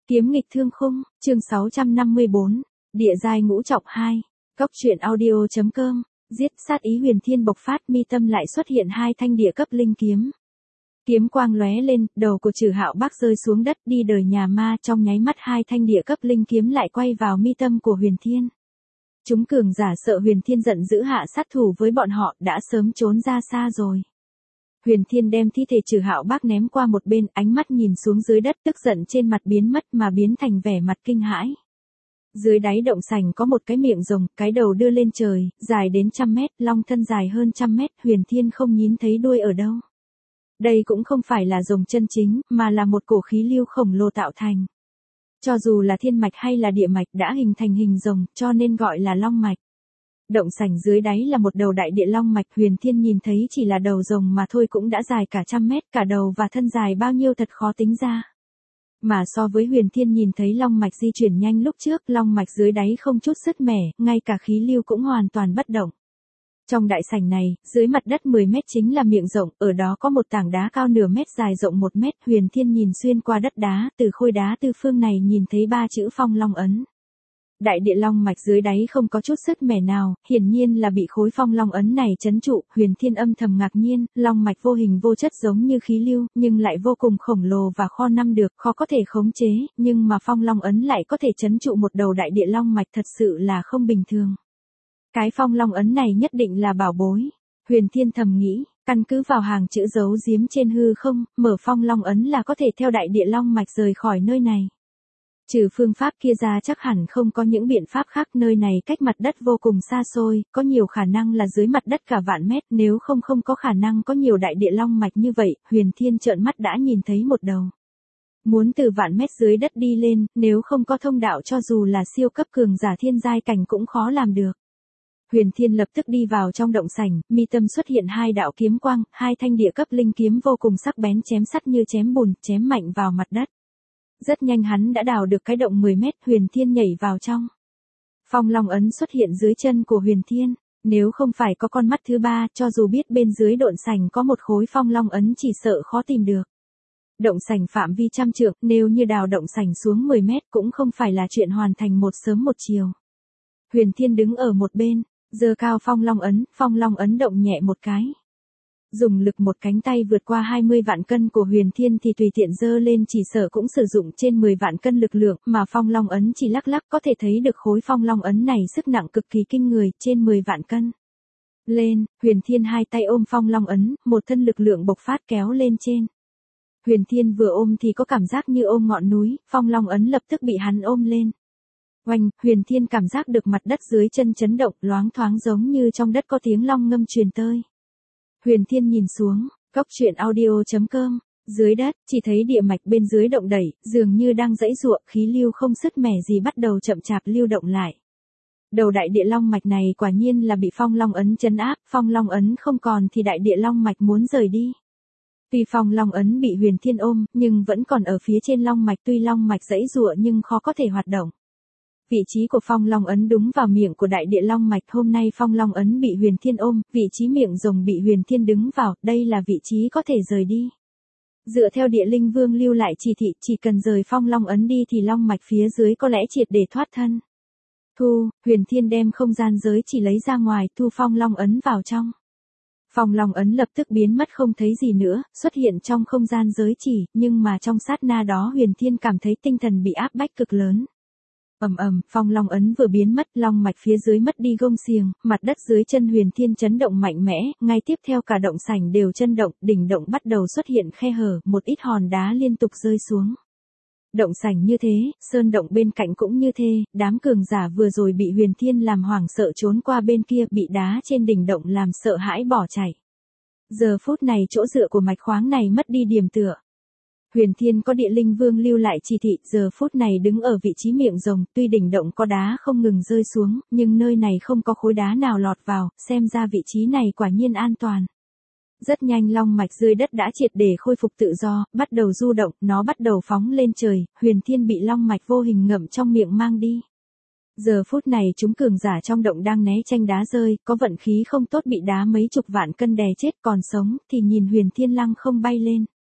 Kiếm nghịch thương khung, chương 654, địa giai ngũ trọng 2, Cốc truyện audio.com, giết sát ý huyền thiên bộc phát mi tâm lại xuất hiện hai thanh địa cấp linh kiếm. Kiếm quang lóe lên, đầu của Trử Hạo Bác rơi xuống đất đi đời nhà ma, trong nháy mắt hai thanh địa cấp linh kiếm lại quay vào mi tâm của huyền thiên. Chúng cường giả sợ huyền thiên giận dữ hạ sát thủ với bọn họ đã sớm trốn ra xa rồi. Huyền thiên đem thi thể Trử Hạo Bác ném qua một bên, ánh mắt nhìn xuống dưới đất, tức giận trên mặt biến mất mà biến thành vẻ mặt kinh hãi. Dưới đáy động sảnh có một cái miệng rồng, cái đầu đưa lên trời, dài đến 100 mét, long thân dài hơn 100 mét, huyền thiên không nhín thấy đuôi ở đâu. Đây cũng không phải là rồng chân chính, mà là một cổ khí lưu khổng lồ tạo thành. Cho dù là thiên mạch hay là địa mạch đã hình thành hình rồng, cho nên gọi là long mạch. Động sảnh dưới đáy là một đầu đại địa long mạch, huyền thiên nhìn thấy chỉ là đầu rồng mà thôi cũng đã dài cả 100 mét, cả đầu và thân dài bao nhiêu thật khó tính ra. Mà so với huyền thiên nhìn thấy long mạch di chuyển nhanh lúc trước, long mạch dưới đáy không chút sứt mẻ, ngay cả khí lưu cũng hoàn toàn bất động. Trong đại sảnh này, dưới mặt đất 10 mét chính là miệng rộng, ở đó có một tảng đá cao nửa mét dài rộng 1 mét, huyền thiên nhìn xuyên qua đất đá, từ khối đá tư phương này nhìn thấy 3 chữ Phong Long Ấn. Đại địa long mạch dưới đáy không có chút sứt mẻ nào, hiển nhiên là bị khối Phong Long Ấn này trấn trụ, huyền thiên âm thầm ngạc nhiên, long mạch vô hình vô chất giống như khí lưu, nhưng lại vô cùng khổng lồ và kho năm được, khó có thể khống chế, nhưng mà Phong Long Ấn lại có thể trấn trụ một đầu đại địa long mạch, thật sự là không bình thường. Cái Phong Long Ấn này nhất định là bảo bối. Huyền thiên thầm nghĩ, căn cứ vào hàng chữ giấu giếm trên hư không, mở Phong Long Ấn là có thể theo đại địa long mạch rời khỏi nơi này. Trừ phương pháp kia ra chắc hẳn không có những biện pháp khác, nơi này cách mặt đất vô cùng xa xôi, có nhiều khả năng là dưới mặt đất cả vạn mét, nếu không có khả năng có nhiều đại địa long mạch như vậy, huyền thiên trợn mắt đã nhìn thấy một đầu. Muốn từ vạn mét dưới đất đi lên, nếu không có thông đạo cho dù là siêu cấp cường giả thiên giai cảnh cũng khó làm được. Huyền thiên lập tức đi vào trong động sảnh, mi tâm xuất hiện hai đạo kiếm quang, hai thanh địa cấp linh kiếm vô cùng sắc bén chém sắt như chém bùn, chém mạnh vào mặt đất. Rất nhanh hắn đã đào được cái động 10 mét, huyền thiên nhảy vào trong. Phong Long Ấn xuất hiện dưới chân của huyền thiên, nếu không phải có con mắt thứ ba, cho dù biết bên dưới độn sảnh có một khối Phong Long Ấn chỉ sợ khó tìm được. Động sảnh phạm vi 100 trượng, nếu như đào động sảnh xuống 10 mét cũng không phải là chuyện hoàn thành một sớm một chiều. Huyền thiên đứng ở một bên, giơ cao Phong Long Ấn động nhẹ một cái. Dùng lực một cánh tay vượt qua 20 vạn cân của huyền thiên thì tùy tiện giơ lên chỉ sợ cũng sử dụng trên 10 vạn cân lực lượng, mà Phong Long Ấn chỉ lắc lắc có thể thấy được khối Phong Long Ấn này sức nặng cực kỳ kinh người, trên 10 vạn cân. Lên, huyền thiên hai tay ôm Phong Long Ấn, một thân lực lượng bộc phát kéo lên trên. Huyền thiên vừa ôm thì có cảm giác như ôm ngọn núi, Phong Long Ấn lập tức bị hắn ôm lên. Oanh, huyền thiên cảm giác được mặt đất dưới chân chấn động, loáng thoáng giống như trong đất có tiếng long ngâm truyền tơi. Huyền thiên nhìn xuống, Cốc truyện audio.com, dưới đất, chỉ thấy địa mạch bên dưới động đẩy, dường như đang giãy giụa, khí lưu không sứt mẻ gì bắt đầu chậm chạp lưu động lại. Đầu đại địa long mạch này quả nhiên là bị Phong Long Ấn trấn áp, Phong Long Ấn không còn thì đại địa long mạch muốn rời đi. Tuy Phong Long Ấn bị huyền thiên ôm, nhưng vẫn còn ở phía trên long mạch, tuy long mạch giãy giụa nhưng khó có thể hoạt động. Vị trí của Phong Long Ấn đúng vào miệng của đại địa long mạch, hôm nay Phong Long Ấn bị huyền thiên ôm, vị trí miệng rồng bị huyền thiên đứng vào, đây là vị trí có thể rời đi. Dựa theo địa linh vương lưu lại chỉ thị, chỉ cần rời Phong Long Ấn đi thì long mạch phía dưới có lẽ triệt để thoát thân. Huyền thiên đem không gian giới chỉ lấy ra ngoài, thu Phong Long Ấn vào trong. Phong Long Ấn lập tức biến mất không thấy gì nữa, xuất hiện trong không gian giới chỉ, nhưng mà trong sát na đó huyền thiên cảm thấy tinh thần bị áp bách cực lớn. Phong Long Ấn vừa biến mất, long mạch phía dưới mất đi gông xiềng, mặt đất dưới chân huyền thiên chấn động mạnh mẽ, ngay tiếp theo cả động sảnh đều chấn động, đỉnh động bắt đầu xuất hiện khe hở, một ít hòn đá liên tục rơi xuống. Động sảnh như thế, sơn động bên cạnh cũng như thế, đám cường giả vừa rồi bị huyền thiên làm hoảng sợ trốn qua bên kia, bị đá trên đỉnh động làm sợ hãi bỏ chạy. Giờ phút này chỗ dựa của mạch khoáng này mất đi điểm tựa. Huyền thiên có địa linh vương lưu lại chỉ thị, giờ phút này đứng ở vị trí miệng rồng, tuy đỉnh động có đá không ngừng rơi xuống, nhưng nơi này không có khối đá nào lọt vào, xem ra vị trí này quả nhiên an toàn. Rất nhanh long mạch dưới đất đã triệt để khôi phục tự do, bắt đầu du động, nó bắt đầu phóng lên trời, huyền thiên bị long mạch vô hình ngậm trong miệng mang đi. Giờ phút này chúng cường giả trong động đang né tranh đá rơi, có vận khí không tốt bị đá mấy chục vạn cân đè chết, còn sống thì nhìn huyền thiên lăng không bay lên.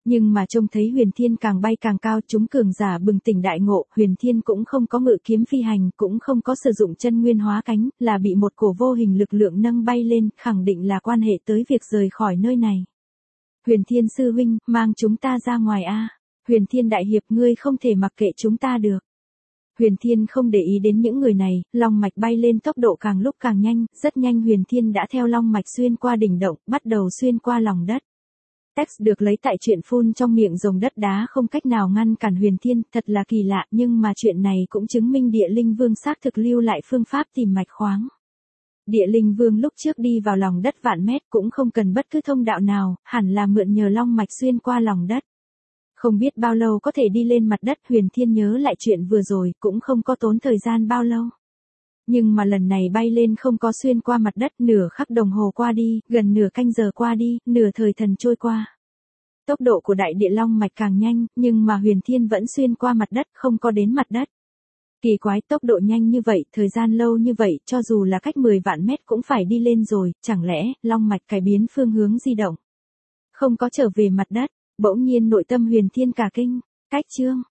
Nhưng mà trông thấy Huyền Thiên càng bay càng cao, chúng cường giả bừng tỉnh đại ngộ, Huyền Thiên cũng không có ngự kiếm phi hành, cũng không có sử dụng chân nguyên hóa cánh, là bị một cổ vô hình lực lượng nâng bay lên, khẳng định là quan hệ tới việc rời khỏi nơi này. Huyền Thiên sư huynh, mang chúng ta ra ngoài a. Huyền Thiên đại hiệp, ngươi không thể mặc kệ chúng ta được. Huyền Thiên không để ý đến những người này, long mạch bay lên tốc độ càng lúc càng nhanh, rất nhanh Huyền Thiên đã theo long mạch xuyên qua đỉnh động, bắt đầu xuyên qua lòng đất. Text được lấy tại chuyện phun trong miệng rồng đất đá không cách nào ngăn cản Huyền Thiên, thật là kỳ lạ, nhưng mà chuyện này cũng chứng minh Địa Linh Vương xác thực lưu lại phương pháp tìm mạch khoáng. Địa Linh Vương lúc trước đi vào lòng đất vạn mét cũng không cần bất cứ thông đạo nào, hẳn là mượn nhờ long mạch xuyên qua lòng đất. Không biết bao lâu có thể đi lên mặt đất, Huyền Thiên nhớ lại chuyện vừa rồi, cũng không có tốn thời gian bao lâu. Nhưng mà lần này bay lên không có xuyên qua mặt đất, nửa khắc đồng hồ qua đi, gần nửa canh giờ qua đi, nửa thời thần trôi qua. Tốc độ của đại địa long mạch càng nhanh, nhưng mà Huyền Thiên vẫn xuyên qua mặt đất, không có đến mặt đất. Kỳ quái, tốc độ nhanh như vậy, thời gian lâu như vậy, cho dù là cách 10 vạn mét cũng phải đi lên rồi, chẳng lẽ, long mạch cải biến phương hướng di động. Không có trở về mặt đất, bỗng nhiên nội tâm Huyền Thiên cả kinh, cách chương.